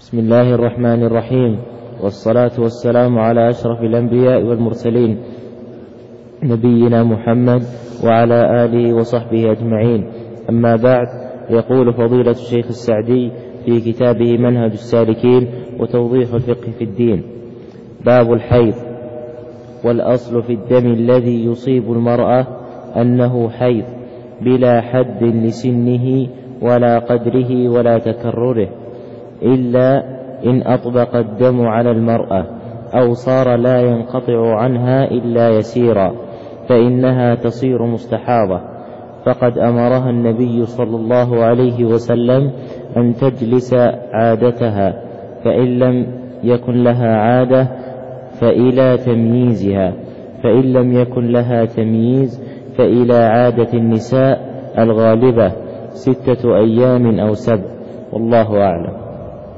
بسم الله الرحمن الرحيم، والصلاة والسلام على أشرف الأنبياء والمرسلين نبينا محمد وعلى آله وصحبه أجمعين. أما بعد، يقول فضيلة الشيخ السعدي في كتابه منهج السالكين وتوضيح الفقه في الدين: باب الحيض. والأصل في الدم الذي يصيب المرأة أنه حيض بلا حد لسنه ولا قدره ولا تكرره، إلا إن أطبق الدم على المرأة أو صار لا ينقطع عنها إلا يسيرا، فإنها تصير مستحاضة، فقد أمرها النبي صلى الله عليه وسلم أن تجلس عادتها، فإن لم يكن لها عادة فإلى تمييزها، فإن لم يكن لها تمييز فإلى عادة النساء الغالبة 6 أيام أو 7، والله أعلم.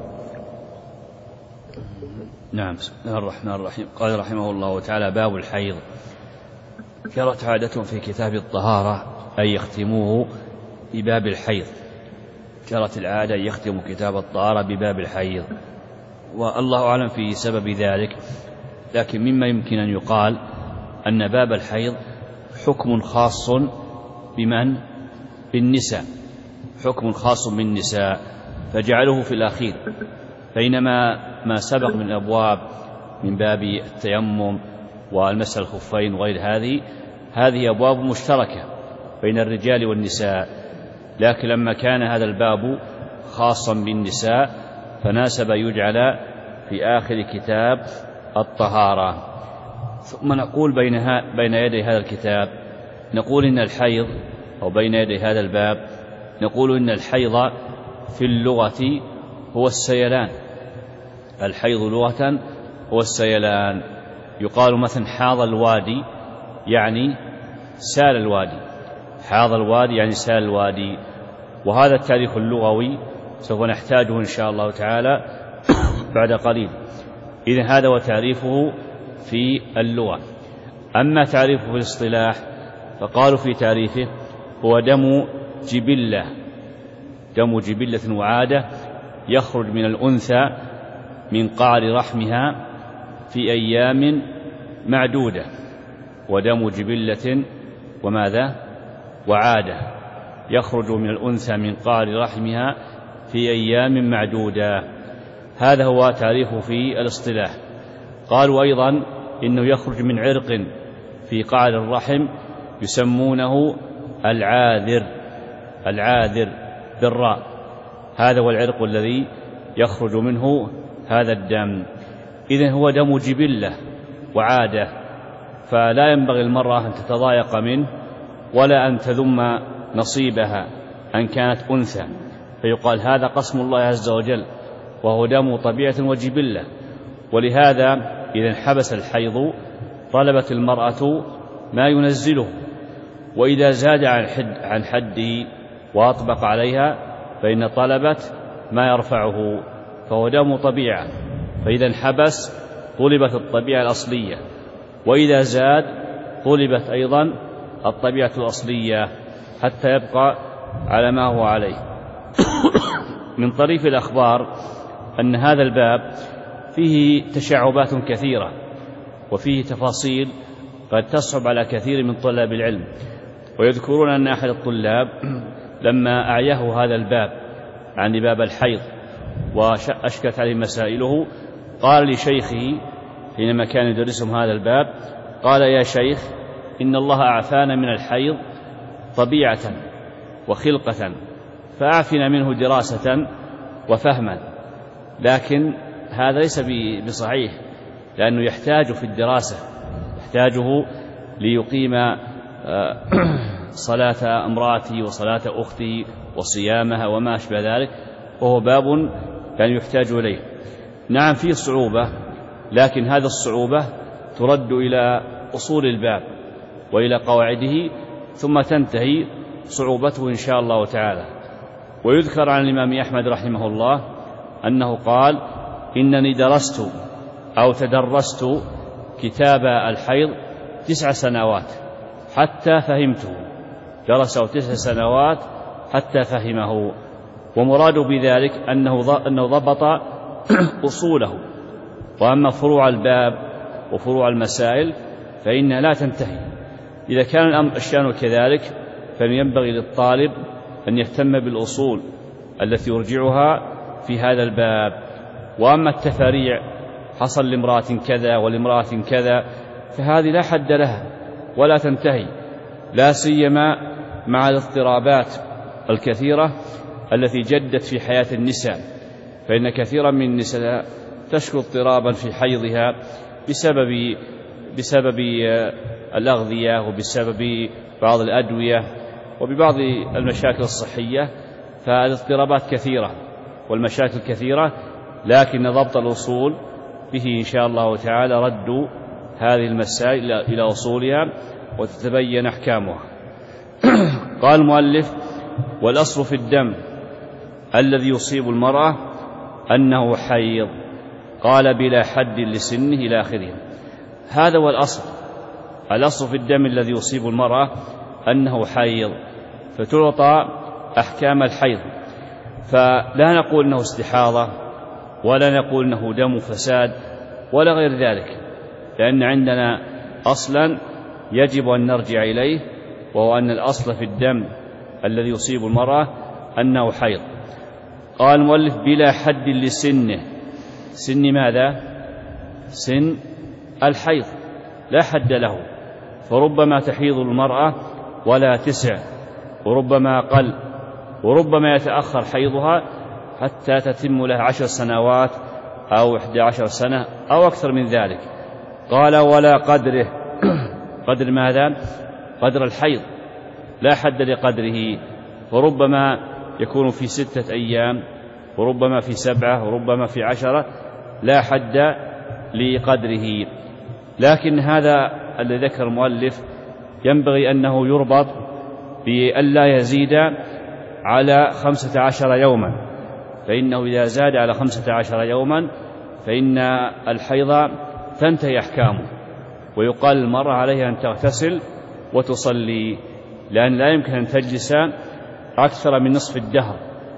نعم. بسم الله الرحمن الرحيم. قال رحمه الله تعالى: باب الحيض. جرت عادة في كتاب الطهارة أن يختموه بباب الحيض، جرت العادة أن يختموا كتاب الطهارة بباب الحيض، والله أعلم في سبب ذلك، لكن مما يمكن أن يقال أن باب الحيض حكم خاص بمن؟ بالنساء، حكم خاص بالنساء، فجعله في الأخير، بينما ما سبق من أبواب من باب التيمم والمسح الخفين وغير هذه أبواب مشتركة بين الرجال والنساء، لكن لما كان هذا الباب خاصا بالنساء فناسب يجعل في آخر كتاب الطهارة. ثم نقول بين يدي هذا الكتاب، نقول إن الحيض، أو بين يدي هذا الباب نقول إن الحيض في اللغة هو السيلان. الحيض لغة هو السيلان. يقال مثلا حاض الوادي يعني سال الوادي، حاض الوادي يعني سال الوادي، وهذا التاريخ اللغوي سوف نحتاجه إن شاء الله تعالى بعد قليل. إذن هذا هو تعريفه في اللغة. أما تعريفه في الاصطلاح فقالوا في تعريفه: هو دم جبلة، دم جبلة وعادة يخرج من الأنثى من قعر رحمها في أيام معدودة. ودم جبلة وماذا؟ وعادة يخرج من الأنثى من قعر رحمها في أيام معدودة. هذا هو تعريفه في الاصطلاح. قالوا أيضا إنه يخرج من عرق في قعر الرحم يسمونه العاذر، العاذر بالراء، هذا هو العرق الذي يخرج منه هذا الدم. إذن هو دم جبلة وعادة، فلا ينبغي المرأة أن تتضايق منه ولا أن تذم نصيبها أن كانت أنثى، فيقال هذا قسم الله عز وجل وهو دم طبيعة وجبلة. ولهذا إذا حبس الحيض طلبت المرأة ما ينزله، وإذا زاد عن حده وأطبق عليها فإن طلبت ما يرفعه، فهو دم طبيعة، فإذا حبس طلبت الطبيعة الأصلية، وإذا زاد طلبت أيضا الطبيعة الأصلية حتى يبقى على ما هو عليه. من طريف الأخبار أن هذا الباب فيه تشعبات كثيرة وفيه تفاصيل قد تصعب على كثير من طلاب العلم، ويذكرون أن أحد الطلاب لما أعيه هذا الباب عن باب الحيض وأشكت عليه مسائله قال لشيخه حينما كان يدرسهم هذا الباب، قال: يا شيخ، إن الله أعفانا من الحيض طبيعة وخلقة، فأعفنا منه دراسة وفهما. لكن هذا ليس بصحيح، لأنه يحتاج في الدراسة، يحتاجه ليقيم صلاة امرأتي وصلاة أختي وصيامها وما أشبه ذلك، وهو باب كان يحتاج إليه. نعم فيه صعوبة، لكن هذه الصعوبة ترد إلى أصول الباب وإلى قواعده، ثم تنتهي صعوبته إن شاء الله تعالى. ويذكر عن الإمام أحمد رحمه الله أنه قال: إنني درست أو تدرست كتاب الحيض 9 سنوات حتى فهمته، درسه 9 سنوات حتى فهمه. ومراد بذلك أنه ضبط أصوله. وأما فروع الباب وفروع المسائل فإنها لا تنتهي. إذا كان الشأن كذلك فينبغي للطالب أن يهتم بالأصول التي يرجعها في هذا الباب. وأما التفاريع حصل لامرأة كذا ولامرأة كذا فهذه لا حد لها ولا تنتهي، لا سيما مع الاضطرابات الكثيرة التي جدت في حياة النساء، فإن كثيرا من النساء تشكو اضطرابا في حيضها بسبب الأغذية وبسبب بعض الأدوية وببعض المشاكل الصحية. فالاضطرابات كثيرة والمشاكل كثيرة، لكن ضبط الأصول به إن شاء الله تعالى رد هذه المسائل إلى أصولها وتتبين أحكامها. قال المؤلف: والأصل في الدم الذي يصيب المرأة أنه حيض. قال: بلا حد لسنه إلى آخره. هذا هو الأصل في الدم الذي يصيب المرأة أنه حيض، فتعطى أحكام الحيض. فلا نقول أنه استحاضة ولا نقول أنه دم فساد ولا غير ذلك، لأن عندنا أصلا يجب أن نرجع إليه، وهو أن الأصل في الدم الذي يصيب المرأة أنه حيض. قال المؤلف: بلا حد لسنه. سن ماذا؟ سن الحيض لا حد له، فربما تحيض المرأة ولا تسع، وربما أقل، وربما يتأخر حيضها حتى تتم لها 10 سنوات أو 11 سنة أو أكثر من ذلك. قال: ولا قدره. قدر ماذا؟ قدر الحيض لا حد لقدره، وربما يكون في 6 أيام، وربما في 7، وربما في 10، لا حد لقدره. لكن هذا الذي ذكر المؤلف ينبغي أنه يربط بأن لا يزيد على 15 يوما، فإنه إذا زاد على 15 يوما فإن الحيض تنتهي أحكامه، ويقال المرأة عليها أن تغتسل وتصلي، لأن لا يمكن أن تجلس أكثر من نصف الدهر،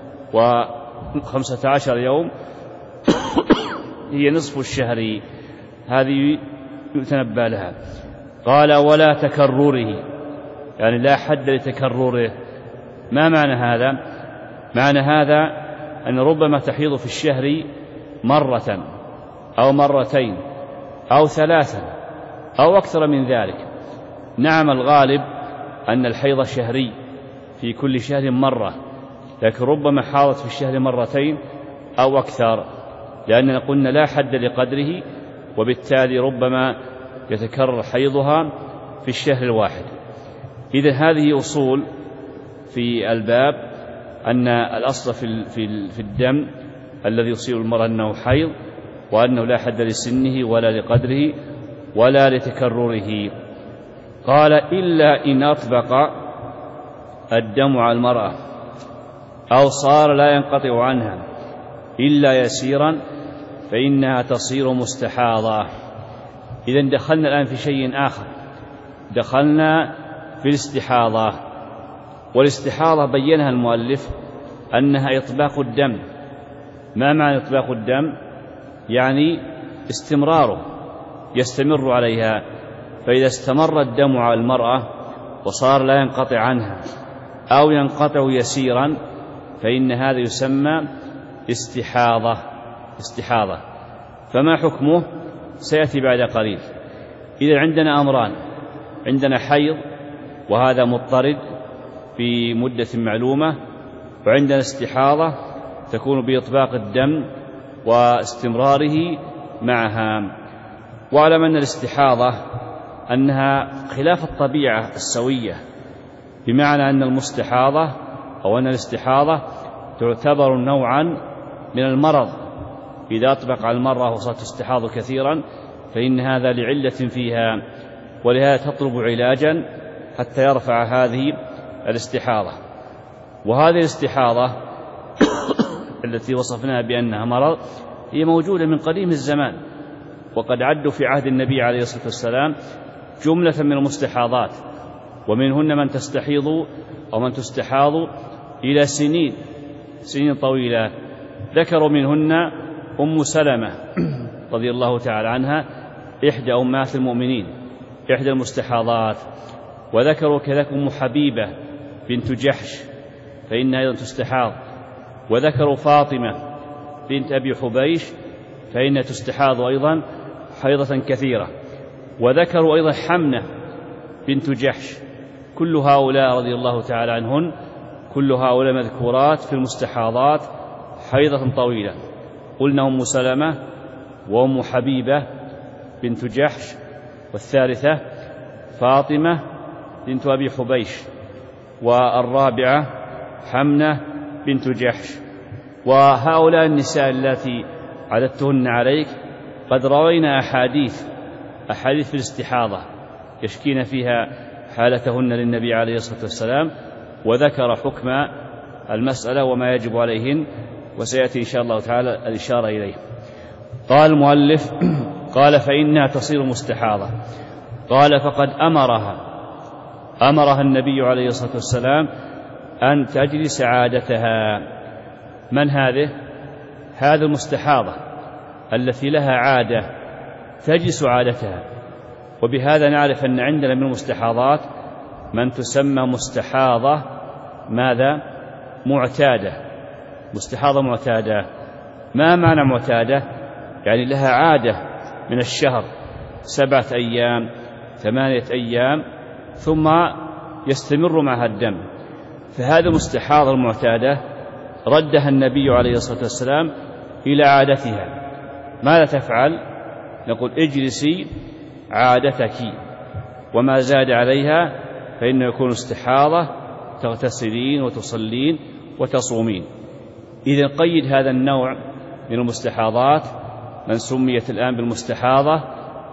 و15 يوم هي نصف الشهر، هذه يتنبى لها. قال: ولا تكرره، يعني لا حد لتكرره. ما معنى هذا؟ معنى هذا أن ربما تحيض في الشهر مرة أو مرتين أو 3 أو أكثر من ذلك. نعم، الغالب أن الحيض شهري في كل شهر مرة، لكن ربما حاضت في الشهر مرتين أو أكثر، لأننا قلنا لا حد لقدره، وبالتالي ربما يتكرر حيضها في الشهر الواحد. إذن هذه أصول في الباب، أن الأصل في الدم الذي يصيب المرأة أنه حيض، وأنه لا حد لسنه ولا لقدره ولا لتكرره. قال: إلا إن أطبق الدم على المرأة أو صار لا ينقطع عنها إلا يسيرا فإنها تصير مستحاضة. إذن دخلنا الآن في شيء آخر، دخلنا في الاستحاضة. والاستحاضة بينها المؤلف أنها إطباق الدم. ما معنى إطباق الدم؟ يعني استمراره، يستمر عليها. فإذا استمر الدم على المرأة وصار لا ينقطع عنها أو ينقطع يسيرا فإن هذا يسمى استحاضة. فما حكمه؟ سيأتي بعد قليل. إذا عندنا أمران: عندنا حيض وهذا مضطرد في مدة معلومة، وعندنا استحاضة تكون بإطباق الدم واستمراره معها. واعلم أن الاستحاضة أنها خلاف الطبيعة السوية، بمعنى أن المستحاضة أو أن الاستحاضة تعتبر نوعا من المرض. إذا أطبق على المرأة وصارت تستحاض كثيرا فإن هذا لعلة فيها، ولهذا تطلب علاجا حتى يرفع هذه الاستحاضة. وهذه الاستحاضة التي وصفناها بأنها مرض هي موجودة من قديم الزمان، وقد عدوا في عهد النبي عليه الصلاة والسلام جملة من المستحاضات، ومنهن من تستحيض أو من تستحاض إلى سنين طويلة. ذكروا منهن أم سلمة رضي الله تعالى عنها إحدى أمهات المؤمنين، إحدى المستحاضات. وذكروا كذلك أم حبيبة بنت جحش فإنها أيضا تستحاض. وذكروا فاطمة بنت أبي حبيش فإنها تستحاض أيضا حيضة كثيرة. وذكروا أيضا حمنة بنت جحش. كل هؤلاء رضي الله تعالى عنهن، كل هؤلاء مذكورات في المستحاضات حيضة طويلة. قلنا أم سلمة وأم حبيبة بنت جحش، والثالثة فاطمة بنت أبي حبيش، والرابعة حمنة بنت جحش. وهؤلاء النساء التي عددتهن عليك قد روينا أحاديث في الاستحاضة يشكين فيها حالتهن للنبي عليه الصلاة والسلام، وذكر حكم المسألة وما يجب عليهن، وسيأتي إن شاء الله تعالى الإشارة إليه. قال المؤلف: قال فإنها تصير مستحاضة. قال فقد أمرها النبي عليه الصلاة والسلام أن تجلس عادتها. من هذه المستحاضة التي لها عادة تجلس عادتها. وبهذا نعرف أن عندنا من المستحاضات من تسمى مستحاضة ماذا؟ معتادة. مستحاضة معتادة. ما معنى معتادة؟ يعني لها عادة من الشهر 7 أيام 8 أيام ثم يستمر معها الدم. فهذا المستحاضة المعتادة ردها النبي عليه الصلاة والسلام إلى عادتها. ماذا تفعل؟ نقول: اجلسي عادتك، وما زاد عليها فإنه يكون استحاضة، تغتسلين وتصلين وتصومين. إذن قيد هذا النوع من المستحاضات من سميت الآن بالمستحاضة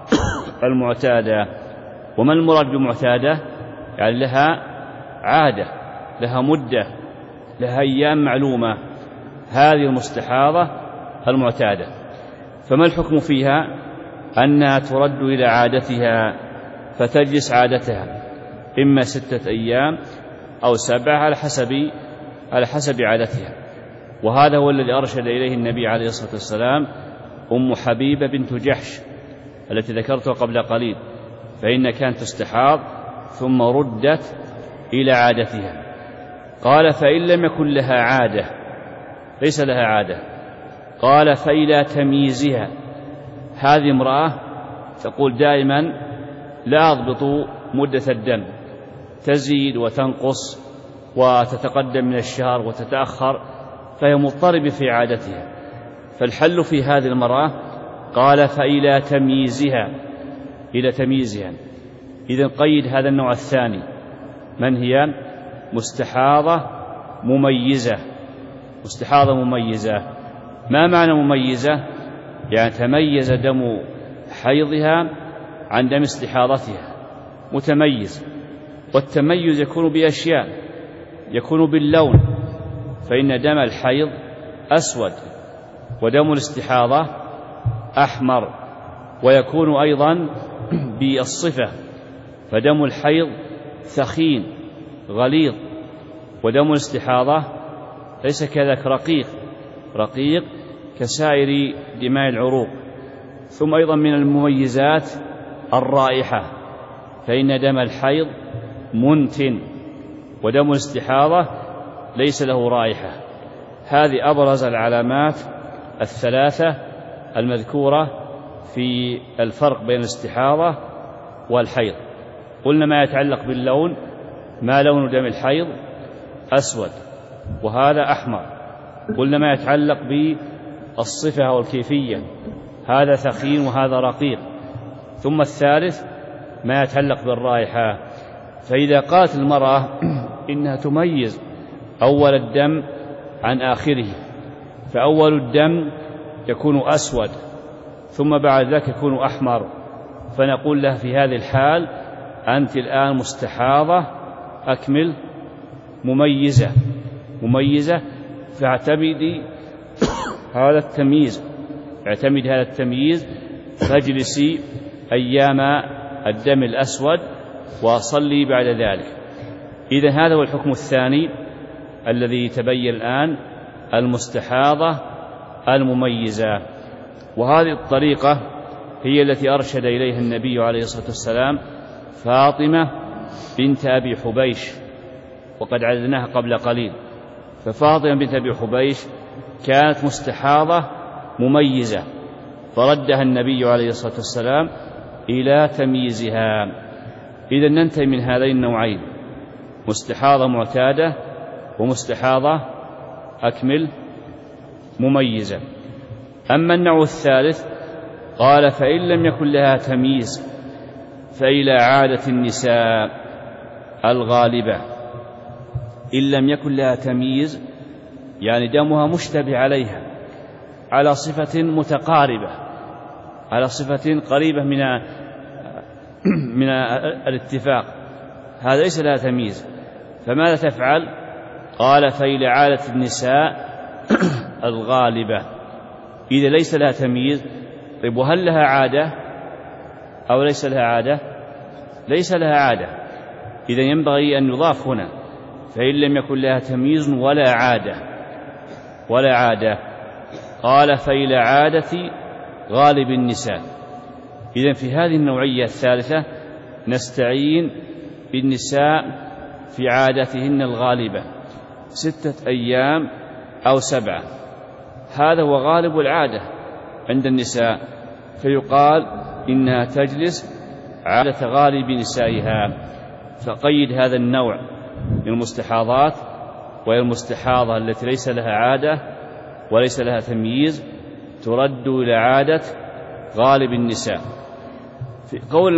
المعتادة. وما المراد بمعتادة؟ يعني لها عادة، لها مدة، لها أيام معلومة. هذه المستحاضة المعتادة. فما الحكم فيها؟ أنها ترد إلى عادتها فتجلس عادتها، إما 6 أيام أو 7 على حسب عادتها. وهذا هو الذي أرشد إليه النبي عليه الصلاة والسلام أم حبيبة بنت جحش التي ذكرتها قبل قليل، فإن كانت تستحاض ثم ردت إلى عادتها. قال: فإن لم يكن لها عادة، ليس لها عادة، قال: فإلى تمييزها. هذه امرأة تقول دائما: لا أضبط مدة الدم، تزيد وتنقص وتتقدم من الشهر وتتأخر، فهي مضطربة في عادتها. فالحل في هذه المرأة قال: فإلى تمييزها، إلى تمييزها. إذن قيد هذا النوع الثاني. من هي؟ مستحاضة مميزة. مستحاضة مميزة. ما معنى مميزة؟ يعني تميز دم حيضها عن دم استحاضتها، متميز. والتميز يكون بأشياء، يكون باللون، فإن دم الحيض أسود ودم الاستحاضة أحمر. ويكون أيضا بالصفة، فدم الحيض ثخين غليظ، ودم الاستحاضة ليس كذلك رقيق كسائر دماء العروق. ثم أيضا من المميزات الرائحة، فإن دم الحيض منتن ودم الاستحاضة ليس له رائحة. هذه أبرز العلامات الثلاثة المذكورة في الفرق بين الاستحاضة والحيض. قلنا ما يتعلق باللون: ما لون دم الحيض؟ أسود وهذا أحمر. قلنا ما يتعلق بالصفة أو الكيفية: هذا ثخين وهذا رقيق. ثم الثالث ما يتعلق بالرائحة. فإذا قالت المرأة إنها تميز أول الدم عن آخره، فأول الدم يكون أسود ثم بعد ذلك يكون أحمر، فنقول لها في هذه الحال: أنت الآن مستحاضة أكمل مميزة، فاعتمدي هذا التمييز، فاجلسي أيام الدم الأسود وصلي بعد ذلك. إذن هذا هو الحكم الثاني الذي تبين الآن: المستحاضة المميزة. وهذه الطريقة هي التي أرشد إليها النبي عليه الصلاة والسلام فاطمة بنت أبي حبيش، وقد عددناها قبل قليل. ففاطمة بنت أبي حبيش كانت مستحاضة مميزة، فردها النبي عليه الصلاة والسلام إلى تمييزها. إذن ننتهي من هذين النوعين: مستحاضة معتادة ومستحاضة أكمل مميزة. أما النوع الثالث قال: فإن لم يكن لها تمييز فإلى عادة النساء الغالبة. إن لم يكن لها تمييز يعني دمها مشتبه عليها على صفة متقاربة، على صفة قريبة من الاتفاق، هذا ليس لها تمييز. فماذا تفعل؟ قال: فإلى عادة النساء الغالبة. إذا ليس لها تمييز، طيب وهل لها عادة أو ليس لها عادة؟ ليس لها عادة. إذا ينبغي أن يضاف هنا: فإن لم يكن لها تمييز ولا عادة. قال: فإلى عادة غالب النساء. إذن في هذه النوعية الثالثة نستعين بالنساء في عادتهن الغالبة 6 أيام أو 7. هذا هو غالب العادة عند النساء، فيقال إنها تجلس عادة غالب نسائها. فقيد هذا النوع من المستحاضات، وهي المستحاضة التي ليس لها عادة وليس لها تمييز، ترد إلى عادة غالب النساء. في قول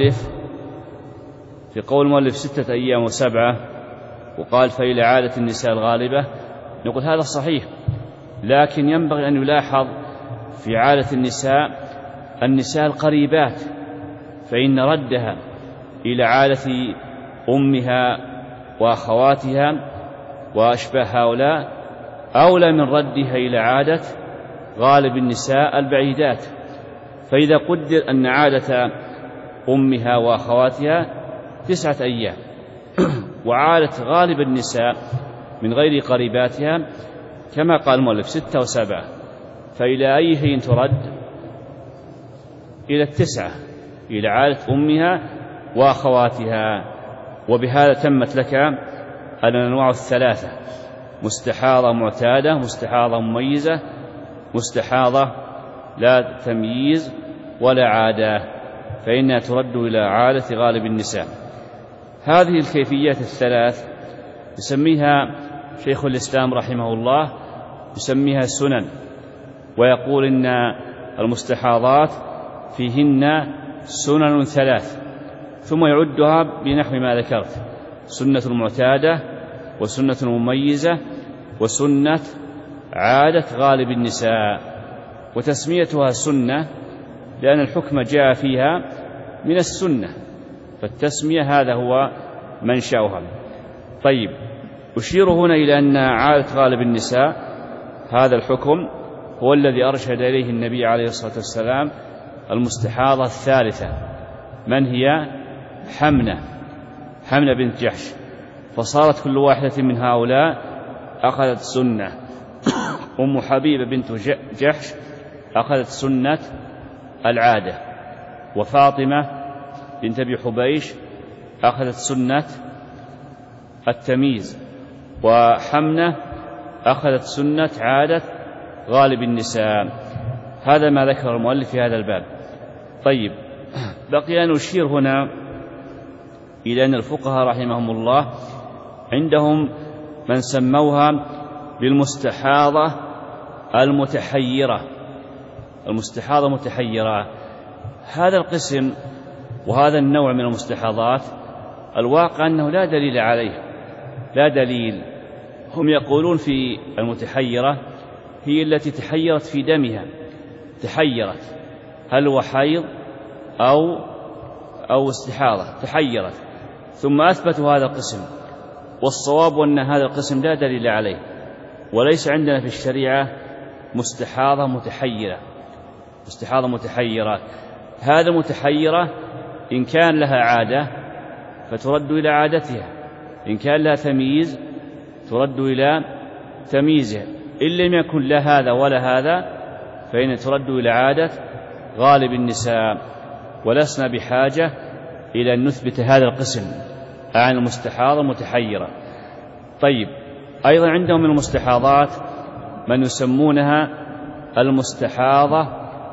المؤلف 6 أيام و7، وقال: فإلى عادة النساء الغالبة، نقول هذا صحيح، لكن ينبغي أن يلاحظ في عادة النساء القريبات، فإن ردها إلى عادة أمها وأخواتها وأشباه هؤلاء أولى من ردها إلى عادة غالب النساء البعيدات. فإذا قدر أن عادة أمها وأخواتها 9 أيام وعادة غالب النساء من غير قريباتها كما قال المؤلف 6 و7، فإلى أي حين ترد؟ إلى 9، إلى عادة أمها وأخواتها. وبهذا تمت لك الأنواع الثلاثة: مستحاضة معتادة، مستحاضة مميزة، مستحاضة لا تمييز ولا عادة، فإنها ترد إلى عادة غالب النساء. هذه الكيفيات الثلاث يسميها شيخ الإسلام رحمه الله، يسميها سنن، ويقول إن المستحاضات فيهن سنن 3، ثم يعدها بنحو ما ذكرت: سنة معتادة، وسنة مميزة، وسنة عادة غالب النساء. وتسميتها سنة لأن الحكم جاء فيها من السنة، فالتسمية هذا هو منشأها. طيب، أشير هنا إلى أن عادة غالب النساء هذا الحكم هو الذي أرشد إليه النبي عليه الصلاة والسلام المستحاضة الثالثة، من هي؟ حمنة بنت جحش. فصارت كل واحدة من هؤلاء أخذت سنة. أم حبيبة بنت جحش أخذت سنة العادة، وفاطمة بنت أبي حبيش أخذت سنة التمييز، وحمنة أخذت سنة عادة غالب النساء. هذا ما ذكر المؤلف في هذا الباب. طيب، بقي أن أشير هنا إلى أن الفقهاء رحمهم الله عندهم من سموها بالمستحاضة المتحيرة. المستحاضة متحيرة، هذا القسم وهذا النوع من المستحاضات الواقع أنه لا دليل عليه، لا دليل. هم يقولون في المتحيرة هي التي تحيرت في دمها، تحيرت هل هو حيض أو استحاضة، تحيرت، ثم أثبتوا هذا القسم. والصواب أن هذا القسم لا دليل عليه، وليس عندنا في الشريعة مستحاضة متحيرة. مستحاضة متحيرة، هذا متحيرة إن كان لها عادة فترد إلى عادتها، إن كان لها تمييز ترد إلى تمييزها، إن لم يكن لا هذا ولا هذا فإن ترد إلى عادة غالب النساء، ولسنا بحاجة إلى أن نثبت هذا القسم عن المستحاضة المتحيرة. طيب، أيضا عندهم من المستحاضات من يسمونها المستحاضة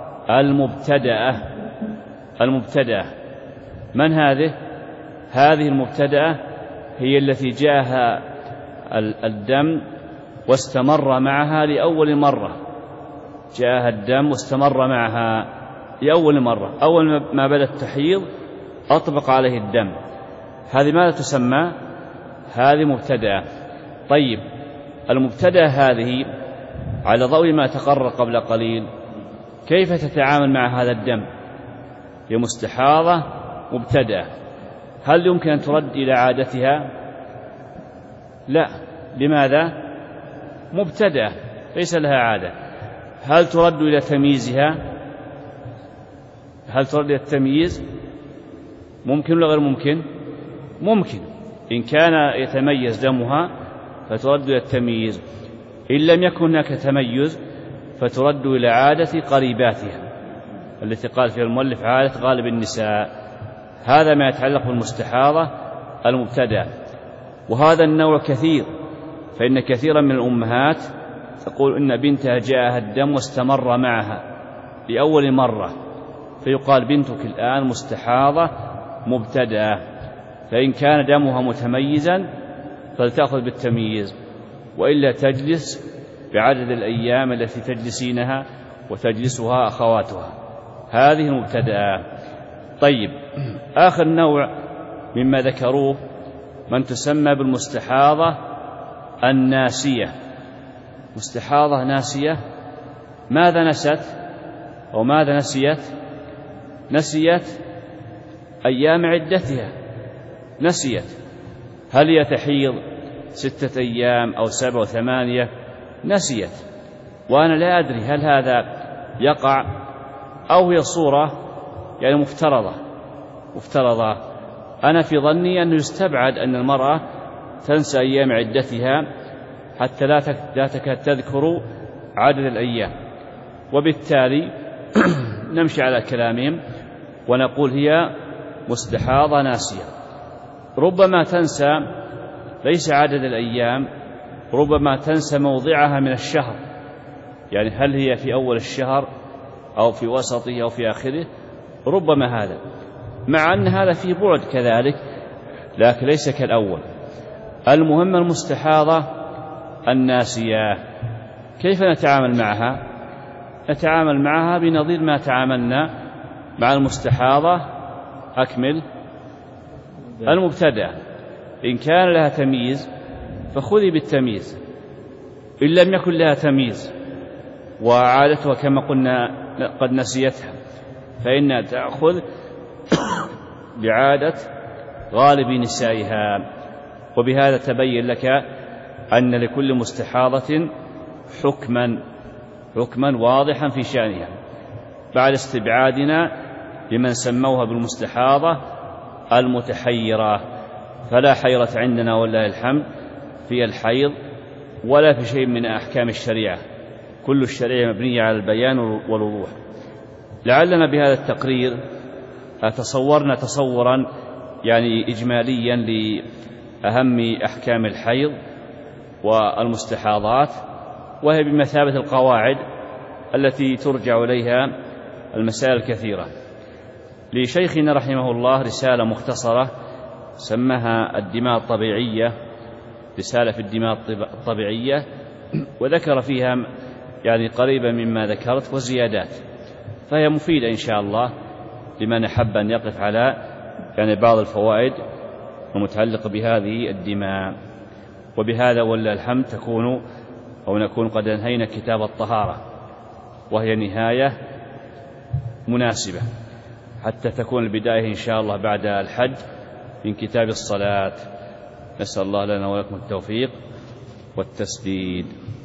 المبتدأة. من هذه؟ هذه المبتدأة هي التي جاءها الدم واستمر معها لأول مرة، جاءها الدم واستمر معها لأول مرة، أول ما بدأ التحيض أطبق عليه الدم، هذه ماذا تسمى؟ هذه مبتدأة. طيب، المبتدأة هذه على ضوء ما تقرر قبل قليل كيف تتعامل مع هذا الدم؟ هي مستحاضة مبتدأة، هل يمكن أن ترد إلى عادتها؟ لا. لماذا؟ مبتدأة ليس لها عادة. هل ترد إلى تمييزها؟ هل ترد إلى التمييز؟ ممكن ولا غير ممكن؟ ممكن. إن كان يتميز دمها فترد إلى التمييز، إن لم يكن هناك تميز فترد إلى عادة قريباتها التي قال فيها المؤلف عادة غالب النساء. هذا ما يتعلق بالمستحاضة المبتدأة. وهذا النوع كثير، فإن كثيرا من الأمهات تقول إن بنتها جاءها الدم واستمر معها لأول مرة، فيقال بنتك الآن مستحاضة مبتدأة، فإن كان دمها متميزا فلتأخذ بالتمييز، وإلا تجلس بعدد الأيام التي تجلسينها وتجلسها أخواتها. هذه المبتدأة. طيب، آخر نوع مما ذكروه من تسمى بالمستحاضة الناسية. مستحاضة ناسية، ماذا نست أو ماذا نسيت؟ نسيت أيام عدتها، نسيت هل هي تحيض 6 أيام أو 7 أو 8، نسيت، وأنا لا أدري هل هذا يقع أو هي صورة يعني مفترضة. أنا في ظني أنه يستبعد أن المرأة تنسى أيام عدتها حتى لا تكاد تذكر عدد الأيام، وبالتالي نمشي على كلامهم ونقول هي مستحاضة ناسية. ربما تنسى ليس عدد الأيام، ربما تنسى موضعها من الشهر، يعني هل هي في أول الشهر أو في وسطه أو في آخره، ربما هذا، مع أن هذا فيه بعد كذلك لكن ليس كالأول. المهم المستحاضة الناسية كيف نتعامل معها؟ نتعامل معها بنظير ما تعاملنا مع المستحاضة أكمل المبتدأ. إن كان لها تمييز فخذي بالتمييز، إن لم يكن لها تمييز وعادتها كما قلنا قد نسيتها فإنها تأخذ بعادة غالب نسائها. وبهذا تبين لك أن لكل مستحاضة حكما واضحا في شأنها، بعد استبعادنا لمن سموها بالمستحاضة المتحيرة. فلا حيرة عندنا والله الحمد في الحيض ولا في شيء من أحكام الشريعة، كل الشريعة مبنية على البيان والوضوح. لعلنا بهذا التقرير تصورنا تصورا يعني إجماليا لأهم أحكام الحيض والمستحاضات، وهي بمثابة القواعد التي ترجع إليها المسائل الكثيرة. لشيخنا رحمه الله رسالة مختصرة سماها الدماء الطبيعية، رسالة في الدماء الطبيعية، وذكر فيها يعني قريبا مما ذكرت وزيادات، فهي مفيدة إن شاء الله لمن أحب أن يقف على يعني بعض الفوائد المتعلقة بهذه الدماء. وبهذا والله الحمد نكون قد انهينا كتاب الطهارة، وهي نهاية مناسبة حتى تكون البداية إن شاء الله بعد الحج من كتاب الصلاة. نسأل الله لنا ولكم التوفيق والتسديد.